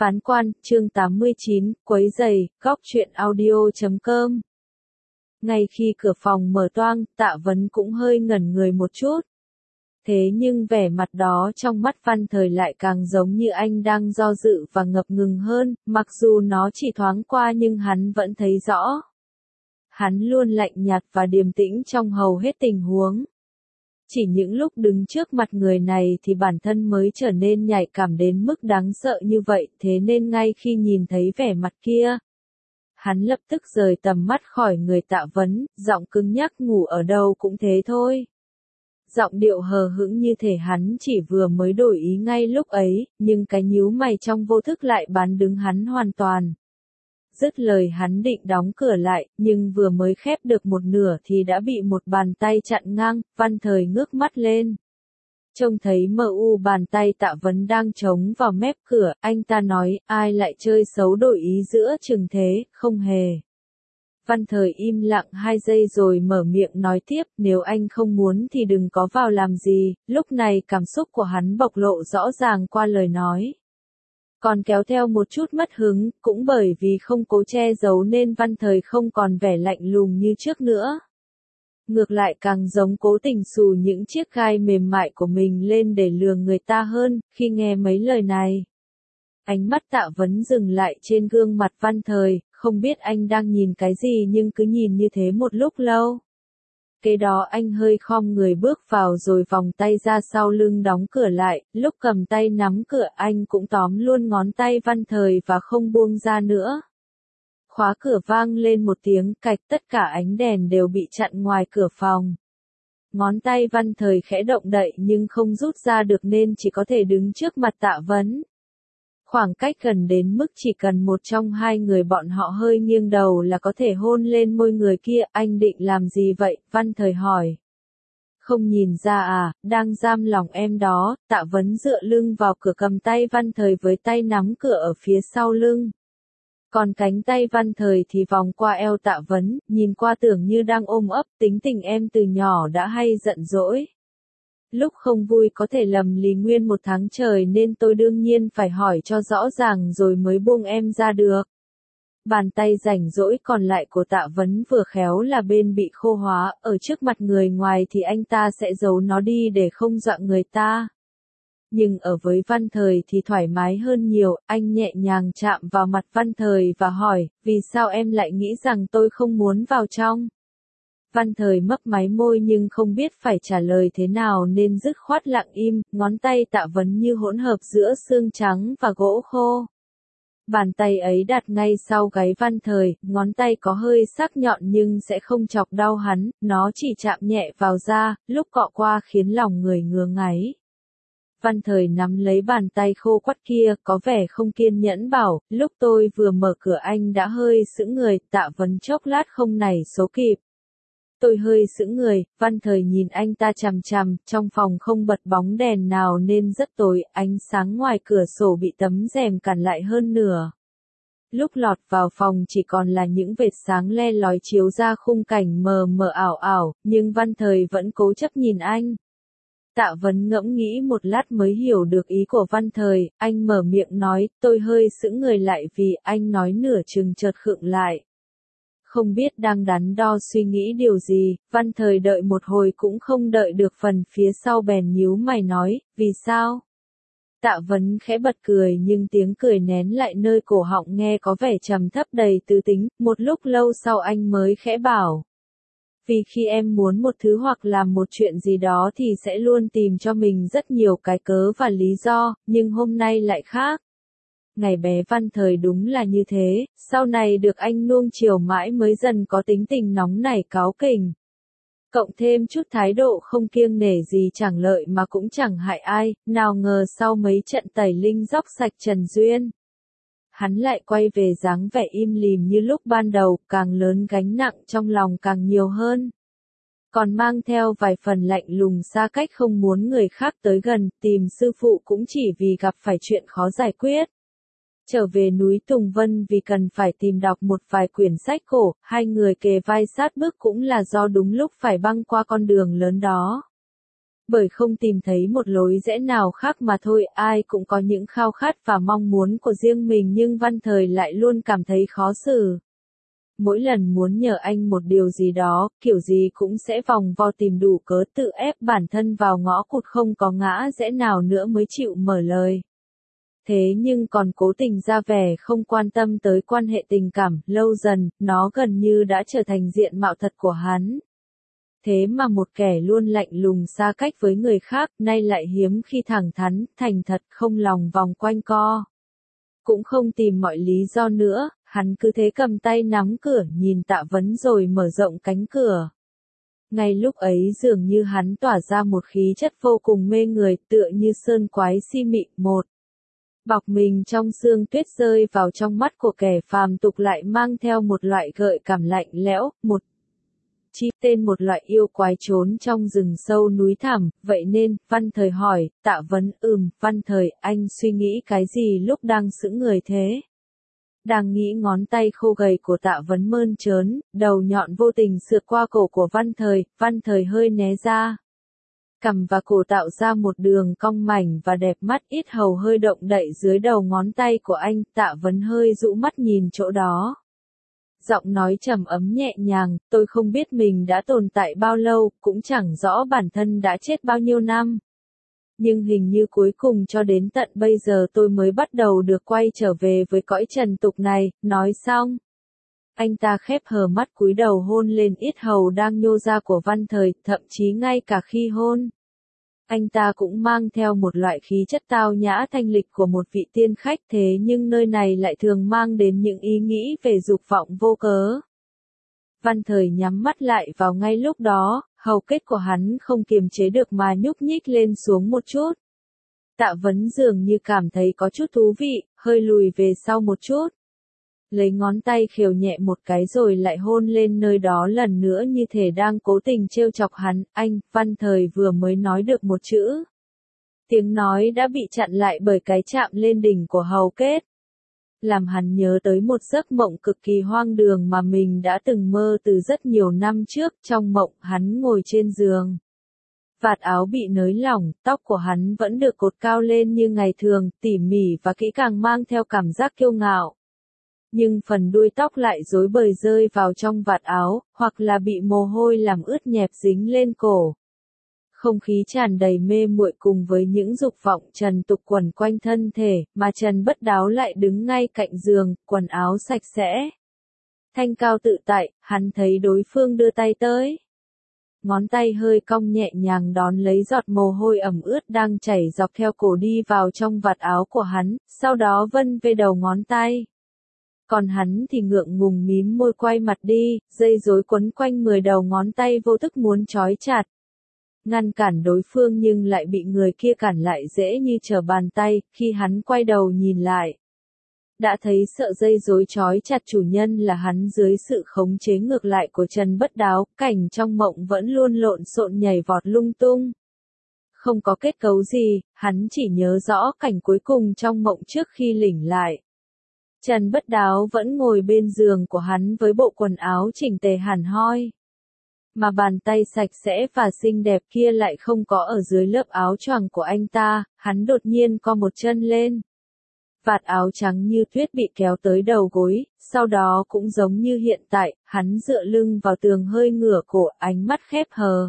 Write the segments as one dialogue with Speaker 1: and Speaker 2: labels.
Speaker 1: Phán quan, chương 89, quấy giày, góc truyện audio.com. Ngay khi cửa phòng mở toang, Tạ Vấn cũng hơi ngẩn người một chút. Thế nhưng vẻ mặt đó trong mắt Văn Thời lại càng giống như anh đang do dự và ngập ngừng hơn, mặc dù nó chỉ thoáng qua nhưng hắn vẫn thấy rõ. Hắn luôn lạnh nhạt và điềm tĩnh trong hầu hết tình huống. Chỉ những lúc đứng trước mặt người này thì bản thân mới trở nên nhạy cảm đến mức đáng sợ như vậy, thế nên ngay khi nhìn thấy vẻ mặt kia, hắn lập tức rời tầm mắt khỏi người Tạ Vấn, giọng cứng nhắc ngủ ở đâu cũng thế thôi. Giọng điệu hờ hững như thể hắn chỉ vừa mới đổi ý ngay lúc ấy, nhưng cái nhíu mày trong vô thức lại bán đứng hắn hoàn toàn. Dứt lời hắn định đóng cửa lại, nhưng vừa mới khép được một nửa thì đã bị một bàn tay chặn ngang. Văn Thời ngước mắt lên. Trông thấy mờ u bàn tay Tạ Vấn đang chống vào mép cửa, anh ta nói, ai lại chơi xấu đổi ý giữa chừng thế, không hề. Văn Thời im lặng 2 giây rồi mở miệng nói tiếp, nếu anh không muốn thì đừng có vào làm gì. Lúc này cảm xúc của hắn bộc lộ rõ ràng qua lời nói. Còn kéo theo một chút mất hứng, cũng bởi vì không cố che giấu nên Văn Thời không còn vẻ lạnh lùng như trước nữa. Ngược lại càng giống cố tình xù những chiếc gai mềm mại của mình lên để lừa người ta hơn. Khi nghe mấy lời này, ánh mắt Tạ Vấn dừng lại trên gương mặt Văn Thời, không biết anh đang nhìn cái gì nhưng cứ nhìn như thế một lúc lâu. Kế đó anh hơi khom người bước vào rồi vòng tay ra sau lưng đóng cửa lại, lúc cầm tay nắm cửa anh cũng tóm luôn ngón tay Văn Thời và không buông ra nữa. Khóa cửa vang lên một tiếng cạch, tất cả ánh đèn đều bị chặn ngoài cửa phòng. Ngón tay Văn Thời khẽ động đậy nhưng không rút ra được nên chỉ có thể đứng trước mặt Tạ Vấn. Khoảng cách gần đến mức chỉ cần một trong hai người bọn họ hơi nghiêng đầu là có thể hôn lên môi người kia. Anh định làm gì vậy? Văn Thời hỏi. Không nhìn ra à, đang giam lòng em đó. Tạ Vấn dựa lưng vào cửa cầm tay Văn Thời với tay nắm cửa ở phía sau lưng. Còn cánh tay Văn Thời thì vòng qua eo Tạ Vấn, nhìn qua tưởng như đang ôm ấp. Tính tình em từ nhỏ đã hay giận dỗi. Lúc không vui có thể lầm lì nguyên một tháng trời nên tôi đương nhiên phải hỏi cho rõ ràng rồi mới buông em ra được. Bàn tay rảnh rỗi còn lại của Tạ Vấn vừa khéo là bên bị khô hóa, ở trước mặt người ngoài thì anh ta sẽ giấu nó đi để không dọa người ta. Nhưng ở với Văn Thời thì thoải mái hơn nhiều, anh nhẹ nhàng chạm vào mặt Văn Thời và hỏi, vì sao em lại nghĩ rằng tôi không muốn vào trong? Văn Thời mấp máy môi nhưng không biết phải trả lời thế nào nên dứt khoát lặng im, ngón tay Tạ Vấn như hỗn hợp giữa xương trắng và gỗ khô. Bàn tay ấy đặt ngay sau gáy Văn Thời, ngón tay có hơi sắc nhọn nhưng sẽ không chọc đau hắn, nó chỉ chạm nhẹ vào da, lúc cọ qua khiến lòng người ngứa ngáy. Văn Thời nắm lấy bàn tay khô quắt kia, có vẻ không kiên nhẫn bảo, lúc tôi vừa mở cửa anh đã hơi sững người. Tạ Vấn chốc lát không nảy số kịp. Tôi hơi sững người, Văn Thời nhìn anh ta chằm chằm, trong phòng không bật bóng đèn nào nên rất tối, ánh sáng ngoài cửa sổ bị tấm rèm cản lại hơn nửa. Lúc lọt vào phòng chỉ còn là những vệt sáng le lói chiếu ra khung cảnh mờ mờ ảo ảo, nhưng Văn Thời vẫn cố chấp nhìn anh. Tạ Vấn ngẫm nghĩ một lát mới hiểu được ý của Văn Thời, anh mở miệng nói, tôi hơi sững người lại vì anh nói nửa chừng chợt khựng lại. Không biết đang đắn đo suy nghĩ điều gì, Văn Thời đợi một hồi cũng không đợi được phần phía sau bèn nhíu mày nói, vì sao? Tạ Vấn khẽ bật cười nhưng tiếng cười nén lại nơi cổ họng nghe có vẻ trầm thấp đầy tư tính, một lúc lâu sau anh mới khẽ bảo. Vì khi em muốn một thứ hoặc làm một chuyện gì đó thì sẽ luôn tìm cho mình rất nhiều cái cớ và lý do, nhưng hôm nay lại khác. Ngày bé Văn Thời đúng là như thế, sau này được anh nuông chiều mãi mới dần có tính tình nóng nảy cáu kỉnh. Cộng thêm chút thái độ không kiêng nể gì chẳng lợi mà cũng chẳng hại ai, nào ngờ sau mấy trận tẩy linh dóc sạch Trần Duyên. Hắn lại quay về dáng vẻ im lìm như lúc ban đầu, càng lớn gánh nặng trong lòng càng nhiều hơn. Còn mang theo vài phần lạnh lùng xa cách không muốn người khác tới gần, tìm sư phụ cũng chỉ vì gặp phải chuyện khó giải quyết. Trở về núi Tùng Vân vì cần phải tìm đọc một vài quyển sách cổ, hai người kề vai sát bước cũng là do đúng lúc phải băng qua con đường lớn đó. Bởi không tìm thấy một lối rẽ nào khác mà thôi, ai cũng có những khao khát và mong muốn của riêng mình nhưng Văn Thời lại luôn cảm thấy khó xử. Mỗi lần muốn nhờ anh một điều gì đó, kiểu gì cũng sẽ vòng vo tìm đủ cớ tự ép bản thân vào ngõ cụt không có ngã rẽ nào nữa mới chịu mở lời. Thế nhưng còn cố tình ra vẻ không quan tâm tới quan hệ tình cảm, lâu dần, nó gần như đã trở thành diện mạo thật của hắn. Thế mà một kẻ luôn lạnh lùng xa cách với người khác, nay lại hiếm khi thẳng thắn, thành thật không lòng vòng quanh co. Cũng không tìm mọi lý do nữa, hắn cứ thế cầm tay nắm cửa nhìn Tạ Vấn rồi mở rộng cánh cửa. Ngay lúc ấy dường như hắn tỏa ra một khí chất vô cùng mê người tựa như sơn quái si mị một. Bọc mình trong sương tuyết rơi vào trong mắt của kẻ phàm tục lại mang theo một loại gợi cảm lạnh lẽo, một chi tên một loại yêu quái trốn trong rừng sâu núi thẳm, vậy nên, Văn Thời hỏi, Tạ Vấn Văn Thời, anh suy nghĩ cái gì lúc đang sững người thế? Đang nghĩ ngón tay khô gầy của Tạ Vấn mơn trớn, đầu nhọn vô tình sượt qua cổ của Văn Thời hơi né ra. Cằm và cổ tạo ra một đường cong mảnh và đẹp mắt ít hầu hơi động đậy dưới đầu ngón tay của anh, Tạ Vấn hơi dụ mắt nhìn chỗ đó. Giọng nói trầm ấm nhẹ nhàng, tôi không biết mình đã tồn tại bao lâu, cũng chẳng rõ bản thân đã chết bao nhiêu năm. Nhưng hình như cuối cùng cho đến tận bây giờ tôi mới bắt đầu được quay trở về với cõi trần tục này, nói xong. Anh ta khép hờ mắt cúi đầu hôn lên yết hầu đang nhô ra của Văn Thời, thậm chí ngay cả khi hôn. Anh ta cũng mang theo một loại khí chất tao nhã thanh lịch của một vị tiên khách thế nhưng nơi này lại thường mang đến những ý nghĩ về dục vọng vô cớ. Văn Thời nhắm mắt lại vào ngay lúc đó, hầu kết của hắn không kiềm chế được mà nhúc nhích lên xuống một chút. Tạ Vấn dường như cảm thấy có chút thú vị, hơi lùi về sau một chút. Lấy ngón tay khều nhẹ một cái rồi lại hôn lên nơi đó lần nữa như thể đang cố tình trêu chọc hắn, Văn Thời vừa mới nói được một chữ. Tiếng nói đã bị chặn lại bởi cái chạm lên đỉnh của hầu kết. Làm hắn nhớ tới một giấc mộng cực kỳ hoang đường mà mình đã từng mơ từ rất nhiều năm trước, trong mộng hắn ngồi trên giường. Vạt áo bị nới lỏng, tóc của hắn vẫn được cột cao lên như ngày thường, tỉ mỉ và kỹ càng mang theo cảm giác kiêu ngạo. Nhưng phần đuôi tóc lại rối bời rơi vào trong vạt áo, hoặc là bị mồ hôi làm ướt nhẹp dính lên cổ. Không khí tràn đầy mê muội cùng với những dục vọng trần tục quẩn quanh thân thể, mà Trần Bất Đáo lại đứng ngay cạnh giường, quần áo sạch sẽ. Thanh cao tự tại, hắn thấy đối phương đưa tay tới. Ngón tay hơi cong nhẹ nhàng đón lấy giọt mồ hôi ẩm ướt đang chảy dọc theo cổ đi vào trong vạt áo của hắn, sau đó vân về đầu ngón tay. Còn hắn thì ngượng ngùng mím môi quay mặt đi, dây rối quấn quanh 10 đầu ngón tay vô thức muốn trói chặt. Ngăn cản đối phương nhưng lại bị người kia cản lại dễ như trở bàn tay, khi hắn quay đầu nhìn lại. Đã thấy sợ dây rối trói chặt chủ nhân là hắn dưới sự khống chế ngược lại của Trần Bất Đáo, cảnh trong mộng vẫn luôn lộn xộn nhảy vọt lung tung. Không có kết cấu gì, hắn chỉ nhớ rõ cảnh cuối cùng trong mộng trước khi lỉnh lại. Trần Bất Đáo vẫn ngồi bên giường của hắn với bộ quần áo chỉnh tề hẳn hoi. Mà bàn tay sạch sẽ và xinh đẹp kia lại không có ở dưới lớp áo choàng của anh ta, hắn đột nhiên co một chân lên. Vạt áo trắng như tuyết bị kéo tới đầu gối, sau đó cũng giống như hiện tại, hắn dựa lưng vào tường hơi ngửa cổ, ánh mắt khép hờ.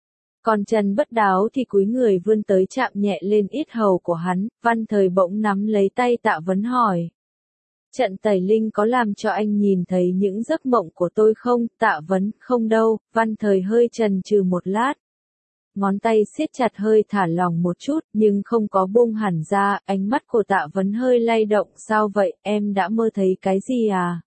Speaker 1: Còn Trần Bất Đáo thì cúi người vươn tới chạm nhẹ lên yết hầu của hắn, Văn Thời bỗng nắm lấy tay Tạ Vấn hỏi. Trận tẩy linh có làm cho anh nhìn thấy những giấc mộng của tôi không? Tạ Vấn, không đâu, Văn Thời hơi chần chừ một lát. Ngón tay siết chặt hơi thả lỏng một chút, nhưng không có buông hẳn ra, ánh mắt của Tạ Vấn hơi lay động, sao vậy, em đã mơ thấy cái gì à?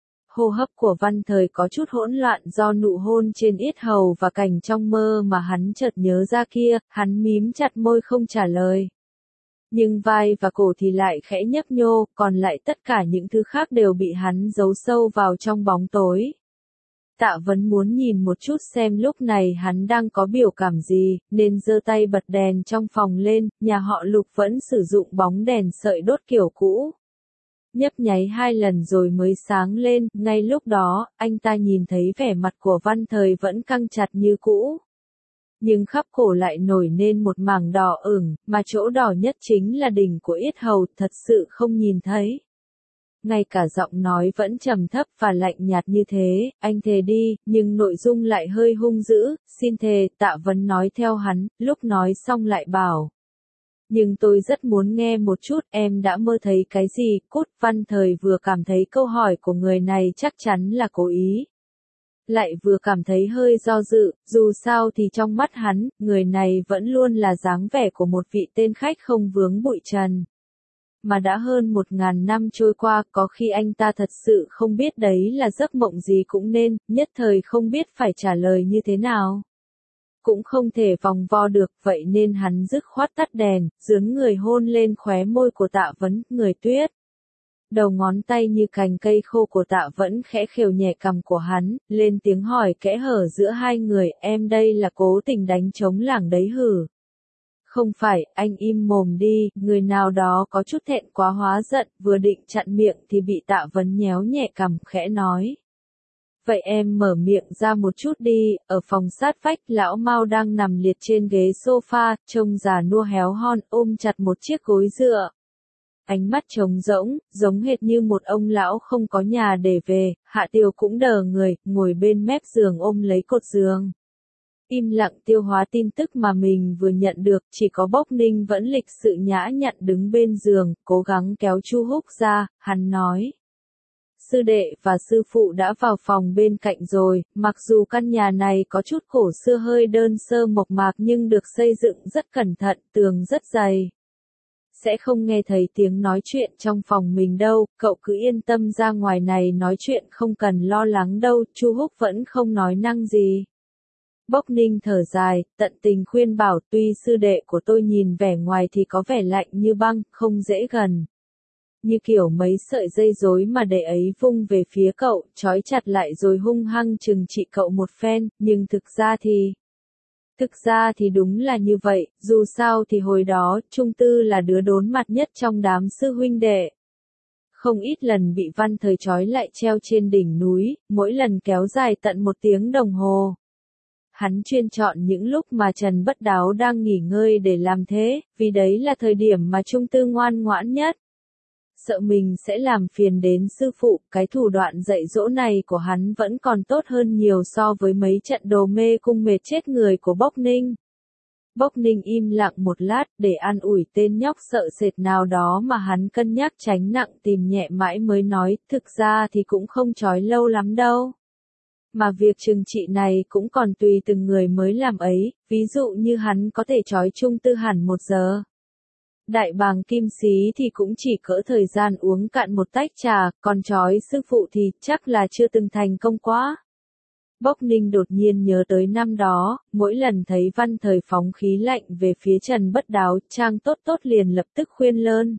Speaker 1: Hô hấp của Văn Thời có chút hỗn loạn do nụ hôn trên yết hầu và cảnh trong mơ mà hắn chợt nhớ ra kia, hắn mím chặt môi không trả lời. Nhưng vai và cổ thì lại khẽ nhấp nhô, còn lại tất cả những thứ khác đều bị hắn giấu sâu vào trong bóng tối. Tạ Vấn muốn nhìn một chút xem lúc này hắn đang có biểu cảm gì, nên giơ tay bật đèn trong phòng lên, nhà họ Lục vẫn sử dụng bóng đèn sợi đốt kiểu cũ. Nhấp nháy 2 lần rồi mới sáng lên, ngay lúc đó, anh ta nhìn thấy vẻ mặt của Văn Thời vẫn căng chặt như cũ. nhưng khắp cổ lại nổi lên một mảng đỏ ửng, mà chỗ đỏ nhất chính là đỉnh của yết hầu, thật sự không nhìn thấy. Ngay cả giọng nói vẫn trầm thấp và lạnh nhạt như thế, anh thề đi, nhưng nội dung lại hơi hung dữ, xin thề, Tạ Vấn nói theo hắn, lúc nói xong lại bảo. Nhưng tôi rất muốn nghe một chút, em đã mơ thấy cái gì, Cút. Văn Thời vừa cảm thấy câu hỏi của người này chắc chắn là cố ý. Lại vừa cảm thấy hơi do dự, dù sao thì trong mắt hắn, người này vẫn luôn là dáng vẻ của một vị tên khách không vướng bụi trần. Mà đã hơn 1000 năm trôi qua, có khi anh ta thật sự không biết đấy là giấc mộng gì cũng nên, nhất thời không biết phải trả lời như thế nào. Cũng không thể vòng vo được, vậy nên hắn dứt khoát tắt đèn, dướn người hôn lên khóe môi của Tạ Vấn, người tuyết. Đầu ngón tay như cành cây khô của Tạ Vẫn khẽ khều nhẹ cằm của hắn, lên tiếng hỏi kẽ hở giữa hai người, em đây là cố tình đánh trống lảng đấy hử? Không phải, anh im mồm đi, người nào đó có chút thẹn quá hóa giận, vừa định chặn miệng thì bị Tạ Vấn nhéo nhẹ cằm khẽ nói. Vậy em mở miệng ra một chút đi, ở phòng sát vách, lão Mao đang nằm liệt trên ghế sofa, trông già nua héo hon, ôm chặt một chiếc gối dựa. Ánh mắt trống rỗng, giống hệt như một ông lão không có nhà để về, Hạ Tiêu cũng đờ người, ngồi bên mép giường ôm lấy cột giường. Im lặng tiêu hóa tin tức mà mình vừa nhận được, chỉ có Bốc Ninh vẫn lịch sự nhã nhặn đứng bên giường, cố gắng kéo Chu Húc ra, hắn nói. Sư đệ và sư phụ đã vào phòng bên cạnh rồi, mặc dù căn nhà này có chút cổ xưa hơi đơn sơ mộc mạc nhưng được xây dựng rất cẩn thận, tường rất dày. Sẽ không nghe thấy tiếng nói chuyện trong phòng mình đâu, cậu cứ yên tâm ra ngoài này nói chuyện không cần lo lắng đâu, Chu Húc vẫn không nói năng gì. Bốc Ninh thở dài, tận tình khuyên bảo tuy sư đệ của tôi nhìn vẻ ngoài thì có vẻ lạnh như băng, không dễ gần. Như kiểu mấy sợi dây rối mà đệ ấy vung về phía cậu, trói chặt lại rồi hung hăng trừng trị cậu một phen, nhưng thực ra thì đúng là như vậy, dù sao thì hồi đó, Trung Tư là đứa đốn mặt nhất trong đám sư huynh đệ. Không ít lần bị Văn Thời trói lại treo trên đỉnh núi, mỗi lần kéo dài tận 1 tiếng đồng hồ. Hắn chuyên chọn những lúc mà Trần Bất Đáo đang nghỉ ngơi để làm thế, vì đấy là thời điểm mà Trung Tư ngoan ngoãn nhất. Sợ mình sẽ làm phiền đến sư phụ, cái thủ đoạn dạy dỗ này của hắn vẫn còn tốt hơn nhiều so với mấy trận đồ mê cung mệt chết người của Bốc Ninh. Bốc Ninh im lặng một lát để an ủi tên nhóc sợ sệt nào đó mà hắn cân nhắc tránh nặng tìm nhẹ mãi mới nói, thực ra thì cũng không trói lâu lắm đâu. Mà việc trừng trị này cũng còn tùy từng người mới làm ấy, ví dụ như hắn có thể trói Trung Tư hẳn 1 giờ. Đại bàng Kim Xí thì cũng chỉ cỡ thời gian uống cạn một tách trà, còn trói sư phụ thì chắc là chưa từng thành công quá. Bốc Ninh đột nhiên nhớ tới năm đó, mỗi lần thấy Văn Thời phóng khí lạnh về phía Trần Bất Đáo, Trang Tốt Tốt liền lập tức khuyên lơn.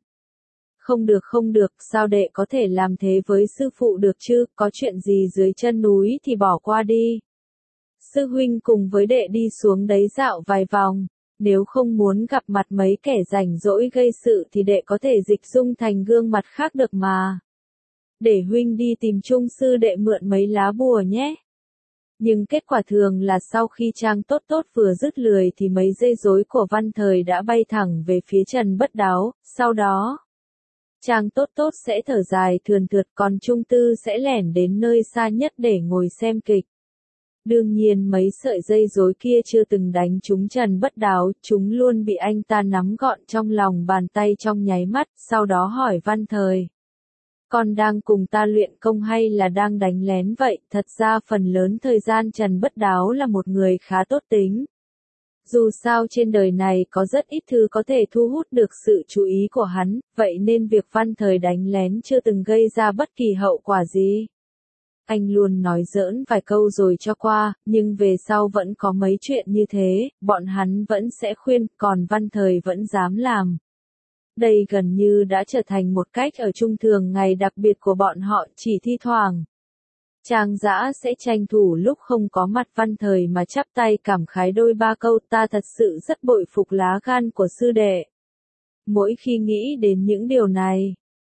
Speaker 1: Không được, sao đệ có thể làm thế với sư phụ được chứ, có chuyện gì dưới chân núi thì bỏ qua đi. Sư huynh cùng với đệ đi xuống đấy dạo vài vòng. Nếu không muốn gặp mặt mấy kẻ rảnh rỗi gây sự thì đệ có thể dịch dung thành gương mặt khác được mà. Để huynh đi tìm Trung sư đệ mượn mấy lá bùa nhé. Nhưng kết quả thường là sau khi Trang Tốt Tốt vừa dứt lười thì mấy dây rối của Văn Thời đã bay thẳng về phía Trần Bất Đáo, sau đó Trang Tốt Tốt sẽ thở dài thườn thượt còn Trung Tư sẽ lẻn đến nơi xa nhất để ngồi xem kịch. Đương nhiên mấy sợi dây rối kia chưa từng đánh trúng Trần Bất Đáo, chúng luôn bị anh ta nắm gọn trong lòng bàn tay trong nháy mắt, sau đó hỏi Văn Thời. Con đang cùng ta luyện công hay là đang đánh lén vậy? Thật ra phần lớn thời gian Trần Bất Đáo là một người khá tốt tính. Dù sao trên đời này có rất ít thứ có thể thu hút được sự chú ý của hắn, vậy nên việc Văn Thời đánh lén chưa từng gây ra bất kỳ hậu quả gì. Anh luôn nói giỡn vài câu rồi cho qua, nhưng về sau vẫn có mấy chuyện như thế, bọn hắn vẫn sẽ khuyên, còn Văn Thời vẫn dám làm. Đây gần như đã trở thành một cách ở chung thường ngày đặc biệt của bọn họ, chỉ thi thoảng. Trang Dã sẽ tranh thủ lúc không có mặt Văn Thời mà chắp tay cảm khái đôi ba câu, ta thật sự rất bội phục lá gan của sư đệ. Mỗi khi nghĩ đến những điều này,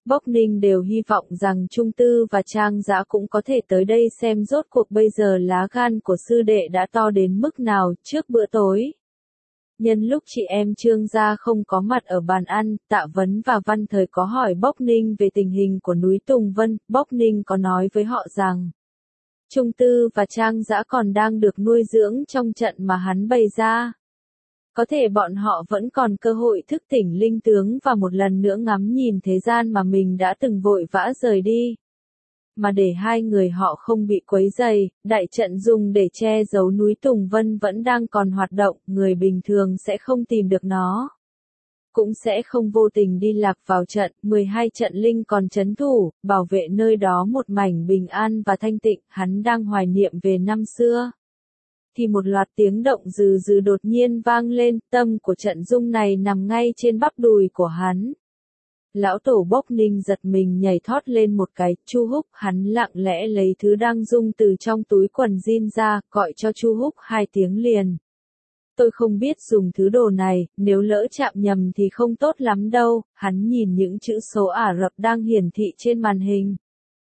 Speaker 1: Bốc Ninh đều hy vọng rằng Trung Tư và Trang Dã cũng có thể tới đây xem rốt cuộc bây giờ lá gan của sư đệ đã to đến mức nào. Trước bữa tối, nhân lúc chị em Trương gia không có mặt ở bàn ăn, Tạ Vấn và Văn Thời có hỏi Bốc Ninh về tình hình của núi Tùng Vân. Bốc Ninh có nói với họ rằng Trung Tư và Trang Dã còn đang được nuôi dưỡng trong trận mà hắn bày ra. Có thể bọn họ vẫn còn cơ hội thức tỉnh linh tướng và một lần nữa ngắm nhìn thế gian mà mình đã từng vội vã rời đi. Mà để hai người họ không bị quấy rầy, đại trận dùng để che giấu núi Tùng Vân vẫn đang còn hoạt động, người bình thường sẽ không tìm được nó. Cũng sẽ không vô tình đi lạc vào trận, 12 trận linh còn trấn thủ, bảo vệ nơi đó một mảnh bình an và thanh tịnh. Hắn đang hoài niệm về năm xưa. Thì một loạt tiếng động rừ rừ đột nhiên vang lên, tâm của trận dung này nằm ngay trên bắp đùi của hắn. Lão tổ Bốc Ninh giật mình nhảy thoát lên một cái. Chu Húc. Hắn lặng lẽ lấy thứ đang rung từ trong túi quần jean ra, gọi cho Chu Húc 2 tiếng liền. Tôi không biết dùng thứ đồ này, nếu lỡ chạm nhầm thì không tốt lắm đâu. Hắn nhìn những chữ số Ả Rập đang hiển thị trên màn hình.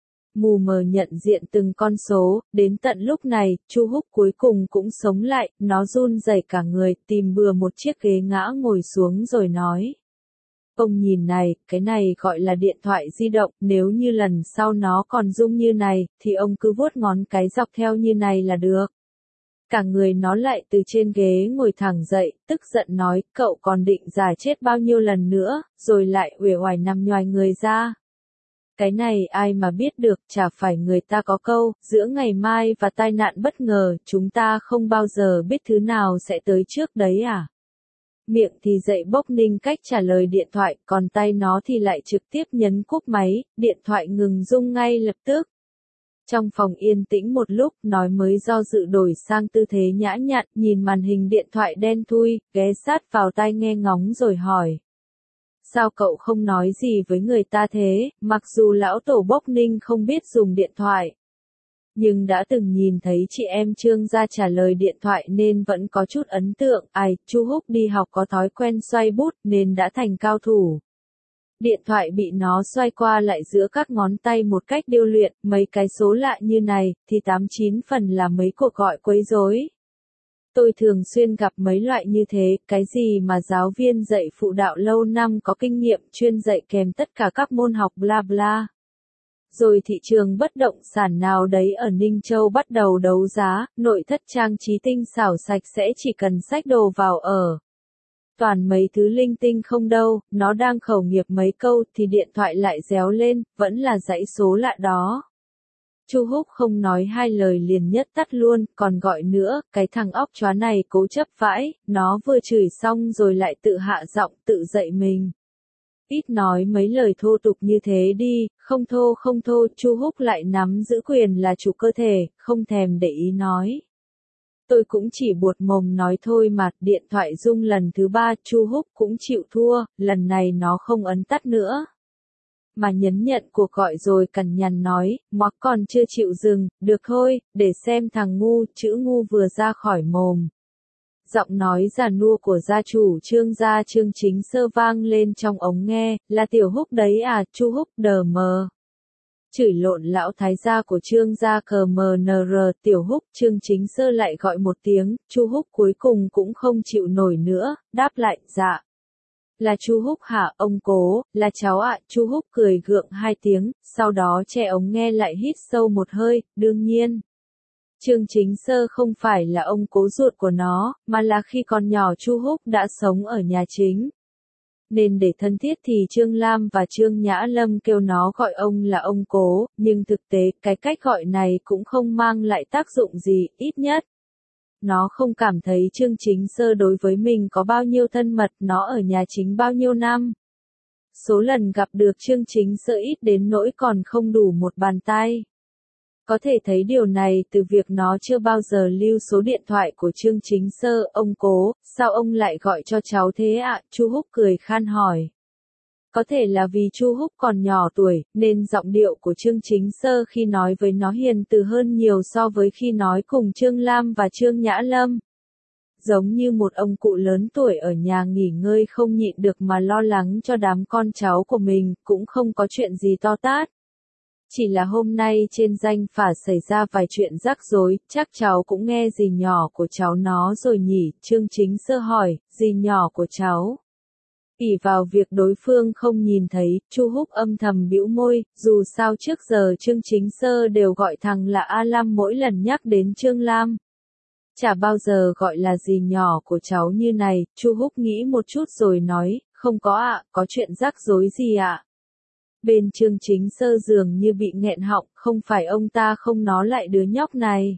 Speaker 1: Mù mờ nhận diện từng con số. Đến tận lúc này, Chu Húc cuối cùng cũng sống lại, nó run rẩy cả người, tìm bừa một chiếc ghế ngã ngồi xuống rồi nói. Ông nhìn này, cái này gọi là điện thoại di động, nếu như lần sau nó còn rung như này, thì ông cứ vuốt ngón cái dọc theo như này là được. Cả người nó lại từ trên ghế ngồi thẳng dậy, tức giận nói, cậu còn định giả chết bao nhiêu lần nữa, rồi lại uể oải nằm nhoài người ra. Cái này ai mà biết được, chả phải người ta có câu, giữa ngày mai và tai nạn bất ngờ, chúng ta không bao giờ biết thứ nào sẽ tới trước đấy à? Miệng thì dậy Bốc Ninh cách trả lời điện thoại, còn tay nó thì lại trực tiếp nhấn cúp máy, điện thoại ngừng rung ngay lập tức. Trong phòng yên tĩnh một lúc, nói mới do dự đổi sang tư thế nhã nhặn, nhìn màn hình điện thoại đen thui, ghé sát vào tai nghe ngóng rồi hỏi. Sao cậu không nói gì với người ta thế, mặc dù lão tổ Bốc Ninh không biết dùng điện thoại. Nhưng đã từng nhìn thấy chị em Trương gia trả lời điện thoại nên vẫn có chút ấn tượng. Ai, Chu Húc đi học có thói quen xoay bút nên đã thành cao thủ. Điện thoại bị nó xoay qua lại giữa các ngón tay một cách điêu luyện, mấy cái số lạ như này, thì 89 phần là mấy cuộc gọi quấy rối. Tôi thường xuyên gặp mấy loại như thế, cái gì mà giáo viên dạy phụ đạo lâu năm có kinh nghiệm chuyên dạy kèm tất cả các môn học bla bla. Rồi thị trường bất động sản nào đấy ở Ninh Châu bắt đầu đấu giá, nội thất trang trí tinh xảo sạch sẽ chỉ cần xách đồ vào ở. Toàn mấy thứ linh tinh không đâu, nó đang khẩu nghiệp mấy câu thì điện thoại lại réo lên, vẫn là dãy số lạ đó. Chu Húc không nói hai lời liền nhất tắt luôn, còn gọi nữa, cái thằng óc chóa này cố chấp vãi, nó vừa chửi xong rồi lại tự hạ giọng, tự dạy mình. Ít nói mấy lời thô tục như thế đi, không thô, Chu Húc lại nắm giữ quyền là chủ cơ thể, không thèm để ý nói. Tôi cũng chỉ buột mồm nói thôi mà, điện thoại rung lần thứ 3, Chu Húc cũng chịu thua, lần này nó không ấn tắt nữa. Mà nhấn nhận cuộc gọi rồi cằn nhằn nói, ngoắc còn chưa chịu dừng, được thôi, để xem thằng ngu, chữ ngu vừa ra khỏi mồm. Giọng nói già nua của gia chủ Trương gia Trương Chính Sơ vang lên trong ống nghe, là Tiểu Húc đấy à, Chu Húc đờ mờ. Chửi lộn lão thái gia của Trương gia cờ mờ nr, Tiểu Húc. Trương Chính Sơ lại gọi một tiếng, Chu Húc cuối cùng cũng không chịu nổi nữa, đáp lại, dạ. Là Chu Húc hả, ông cố, là cháu ạ. Chu Húc cười gượng 2 tiếng, sau đó che ống nghe lại hít sâu một hơi, đương nhiên. Trương Chính Sơ không phải là ông cố ruột của nó, mà là khi còn nhỏ Chu Húc đã sống ở nhà chính. Nên để thân thiết thì Trương Lam và Trương Nhã Lâm kêu nó gọi ông là ông cố, nhưng thực tế, cái cách gọi này cũng không mang lại tác dụng gì, ít nhất. Nó không cảm thấy Trương Chính Sơ đối với mình có bao nhiêu thân mật, nó ở nhà chính bao nhiêu năm. Số lần gặp được Trương Chính Sơ ít đến nỗi còn không đủ một bàn tay. Có thể thấy điều này từ việc nó chưa bao giờ lưu số điện thoại của Trương Chính Sơ. Ông cố, sao ông lại gọi cho cháu thế ạ? Chu Húc cười khan hỏi. Có thể là vì Chu Húc còn nhỏ tuổi, nên giọng điệu của Trương Chính Sơ khi nói với nó hiền từ hơn nhiều so với khi nói cùng Trương Lam và Trương Nhã Lâm. giống như một ông cụ lớn tuổi ở nhà nghỉ ngơi không nhịn được mà lo lắng cho đám con cháu của mình, cũng không có chuyện gì to tát. Chỉ là hôm nay trên danh phả xảy ra vài chuyện rắc rối, chắc cháu cũng nghe dì nhỏ của cháu nó rồi nhỉ, Trương Chính Sơ hỏi, dì nhỏ của cháu. Ỷ vào việc đối phương không nhìn thấy, Chu Húc âm thầm bĩu môi, dù sao trước giờ Trương Chính Sơ đều gọi thằng là A Lam mỗi lần nhắc đến Trương Lam. Chả bao giờ gọi là dì nhỏ của cháu như này, Chu Húc nghĩ một chút rồi nói, không có ạ, có chuyện rắc rối gì ạ. Bên Trương Chính Sơ dường như bị nghẹn họng, không phải ông ta không nói lại đứa nhóc này.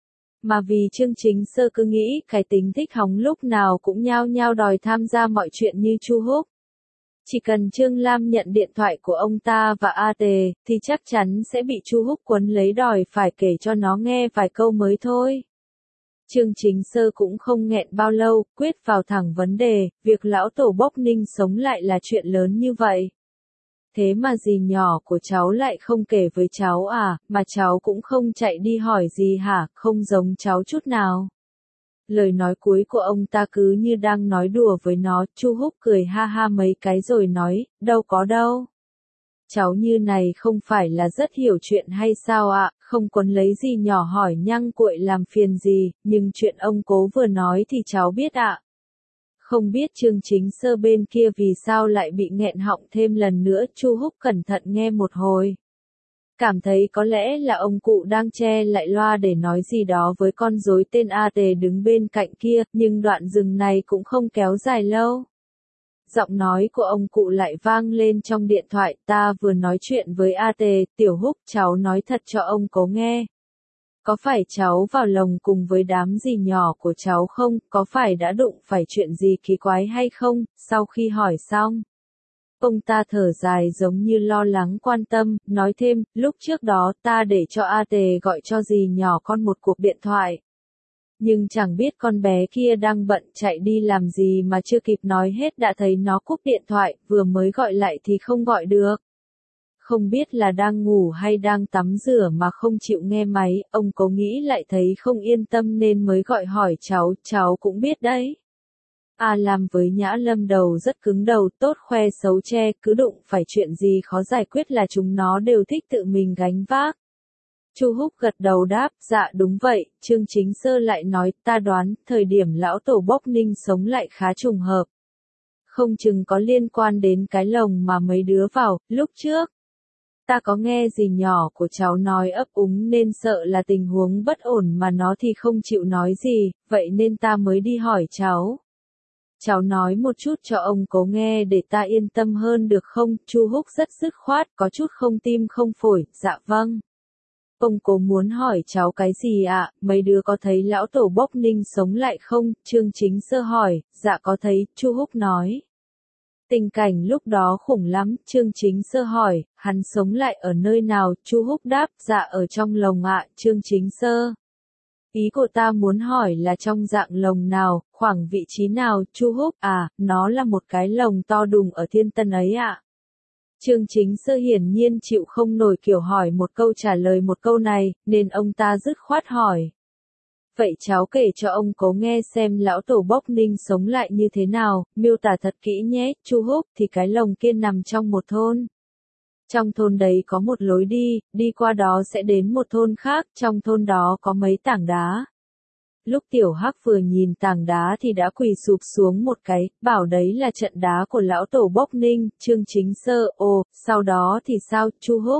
Speaker 1: Mà vì Trương Chính Sơ cứ nghĩ cái tính thích hóng lúc nào cũng nhao nhao đòi tham gia mọi chuyện như Chu Húc. Chỉ cần Trương Lam nhận điện thoại của ông ta và A Tề, thì chắc chắn sẽ bị Chu Húc quấn lấy đòi phải kể cho nó nghe vài câu mới thôi. Trương Chính Sơ cũng không nghẹn bao lâu, quyết vào thẳng vấn đề, việc lão tổ Bốc Ninh sống lại là chuyện lớn như vậy. Thế mà dì nhỏ của cháu lại không kể với cháu à, mà cháu cũng không chạy đi hỏi gì hả, không giống cháu chút nào. Lời nói cuối của ông ta cứ như đang nói đùa với nó, Chu Húc cười ha ha mấy cái rồi nói, đâu có đâu. Cháu như này không phải là rất hiểu chuyện hay sao ạ, không quấn lấy gì nhỏ hỏi nhăng cuội làm phiền gì, nhưng chuyện ông cố vừa nói thì cháu biết ạ. Không biết Trương Chính Sơ bên kia vì sao lại bị nghẹn họng thêm lần nữa, Chu Húc cẩn thận nghe một hồi. Cảm thấy có lẽ là ông cụ đang che lại loa để nói gì đó với con rối tên A Tề đứng bên cạnh kia, nhưng đoạn dừng này cũng không kéo dài lâu. Giọng nói của ông cụ lại vang lên trong điện thoại, ta vừa nói chuyện với A Tề, Tiểu Húc, cháu nói thật cho ông cố nghe. Có phải cháu vào lồng cùng với đám dì nhỏ của cháu không, có phải đã đụng phải chuyện gì kỳ quái hay không, sau khi hỏi xong. Ông ta thở dài giống như lo lắng quan tâm, nói thêm, lúc trước đó ta để cho A Tề gọi cho dì nhỏ con một cuộc điện thoại. Nhưng chẳng biết con bé kia đang bận chạy đi làm gì mà chưa kịp nói hết đã thấy nó cúp điện thoại, vừa mới gọi lại thì không gọi được. Không biết là đang ngủ hay đang tắm rửa mà không chịu nghe máy, ông cố nghĩ lại thấy không yên tâm nên mới gọi hỏi cháu cũng biết đấy. A Lam với Nhã Lâm đầu rất cứng đầu, tốt khoe xấu che, cứ đụng phải chuyện gì khó giải quyết là chúng nó đều thích tự mình gánh vác. Chu Húc gật đầu đáp, dạ đúng vậy, Trương Chính Sơ lại nói, ta đoán, thời điểm lão tổ Bốc Ninh sống lại khá trùng hợp. Không chừng có liên quan đến cái lồng mà mấy đứa vào, lúc trước. Ta có nghe dì nhỏ của cháu nói ấp úng nên sợ là tình huống bất ổn mà nó thì không chịu nói gì, vậy nên ta mới đi hỏi cháu. Cháu nói một chút cho ông cố nghe để ta yên tâm hơn được không? Chu Húc rất dứt khoát, có chút không tim không phổi, dạ vâng. Ông cố muốn hỏi cháu cái gì ạ, mấy đứa có thấy lão tổ Bốc Ninh sống lại không? Trương Chính Sơ hỏi, dạ có thấy, Chu Húc nói. Tình cảnh lúc đó khủng lắm, Trương Chính Sơ hỏi, hắn sống lại ở nơi nào? Chu Húc đáp, dạ ở trong lồng ạ, Trương Chính Sơ. Ý của ta muốn hỏi là trong dạng lồng nào, khoảng vị trí nào? Chu Húc, à, nó là một cái lồng to đùng ở Thiên Tân ấy ạ. Trương Chính Sơ hiển nhiên chịu không nổi kiểu hỏi một câu trả lời một câu này, nên ông ta dứt khoát hỏi. Vậy cháu kể cho ông cố nghe xem lão tổ Bốc Ninh sống lại như thế nào, miêu tả thật kỹ nhé, Chu Húc, thì cái lồng kia nằm trong một thôn. Trong thôn đấy có một lối đi qua đó sẽ đến một thôn khác, trong thôn đó có mấy tảng đá. Lúc Tiểu Hắc vừa nhìn tảng đá thì đã quỳ sụp xuống một cái, bảo đấy là trận đá của lão tổ Bốc Ninh, Trương Chính Sơ, ồ, sau đó thì sao, Chu Húc?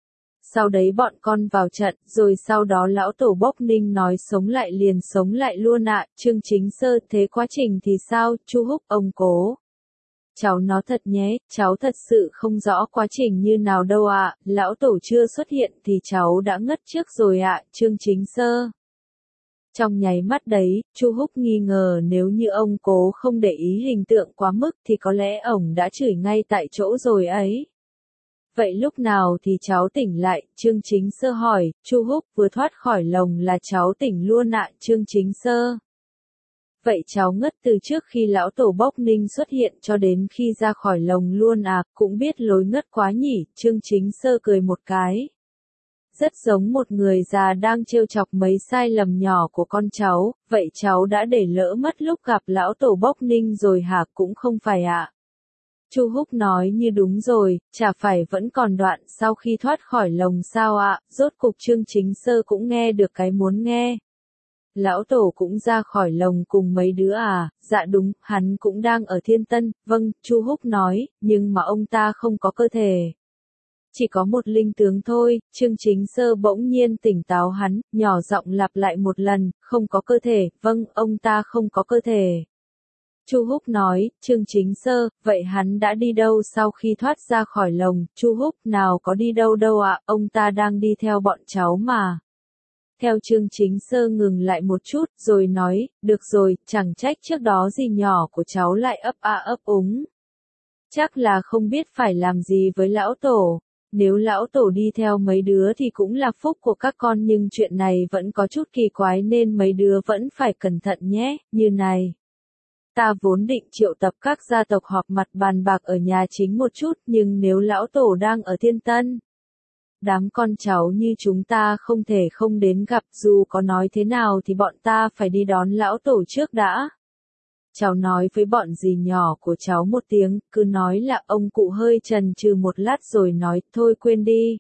Speaker 1: Sau đấy bọn con vào trận, rồi sau đó lão tổ Bốc Ninh nói sống lại liền sống lại luôn ạ, Trương Chính Sơ, thế quá trình thì sao, Chu Húc, ông cố. Cháu nói thật nhé, cháu thật sự không rõ quá trình như nào đâu ạ, lão tổ chưa xuất hiện thì cháu đã ngất trước rồi ạ, Trương Chính Sơ. Trong nháy mắt đấy, Chu Húc nghi ngờ nếu như ông cố không để ý hình tượng quá mức thì có lẽ ổng đã chửi ngay tại chỗ rồi ấy. Vậy lúc nào thì cháu tỉnh lại, Trương Chính Sơ hỏi, Chu Húc vừa thoát khỏi lồng là cháu tỉnh luôn ạ, Trương Chính Sơ. Vậy cháu ngất từ trước khi lão tổ Bốc Ninh xuất hiện cho đến khi ra khỏi lồng luôn à, cũng biết lối ngất quá nhỉ, Trương Chính Sơ cười một cái. rất giống một người già đang trêu chọc mấy sai lầm nhỏ của con cháu, vậy cháu đã để lỡ mất lúc gặp lão tổ Bốc Ninh rồi hả? Cũng không phải ạ. Chu Húc nói như đúng rồi, chả phải vẫn còn đoạn sau khi thoát khỏi lồng sao ạ, rốt cục Trương Chính Sơ cũng nghe được cái muốn nghe. Lão tổ cũng ra khỏi lồng cùng mấy đứa à? Dạ đúng, hắn cũng đang ở Thiên Tân. Vâng, Chu Húc nói, nhưng mà ông ta không có cơ thể. Chỉ có một linh tướng thôi. Trương Chính Sơ bỗng nhiên tỉnh táo hắn, nhỏ giọng lặp lại một lần, không có cơ thể. Vâng, ông ta không có cơ thể. Chu Húc nói, Trương Chính Sơ, vậy hắn đã đi đâu sau khi thoát ra khỏi lồng? Chu Húc, nào có đi đâu đâu ạ, ông ta đang đi theo bọn cháu mà. Theo Trương Chính Sơ ngừng lại một chút, rồi nói, được rồi, chẳng trách trước đó dì nhỏ của cháu lại ấp a ấp úng. Chắc là không biết phải làm gì với lão tổ. Nếu lão tổ đi theo mấy đứa thì cũng là phúc của các con, nhưng chuyện này vẫn có chút kỳ quái nên mấy đứa vẫn phải cẩn thận nhé, như này. Ta vốn định triệu tập các gia tộc họp mặt bàn bạc ở nhà chính một chút, nhưng nếu lão tổ đang ở Thiên Tân, đám con cháu như chúng ta không thể không đến gặp, dù có nói thế nào thì bọn ta phải đi đón lão tổ trước đã. Cháu nói với bọn dì nhỏ của cháu một tiếng, cứ nói là ông cụ hơi chần chừ một lát rồi nói, thôi quên đi.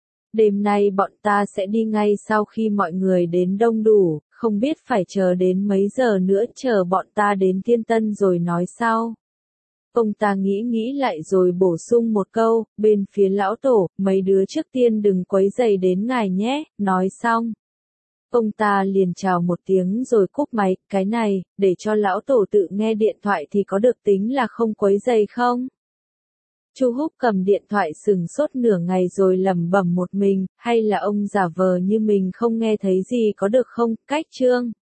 Speaker 1: Đêm nay bọn ta sẽ đi ngay sau khi mọi người đến đông đủ, không biết phải chờ đến mấy giờ nữa, chờ bọn ta đến Thiên Tân rồi nói sau. Ông ta nghĩ lại rồi bổ sung một câu, bên phía lão tổ, mấy đứa trước tiên đừng quấy rầy đến ngài nhé, nói xong. Ông ta liền chào một tiếng rồi cúp máy, cái này, để cho lão tổ tự nghe điện thoại thì có được tính là không quấy rầy không? Chu Húc cầm điện thoại sừng sốt nửa ngày rồi lẩm bẩm một mình, hay là ông giả vờ như mình không nghe thấy gì có được không? Cách chương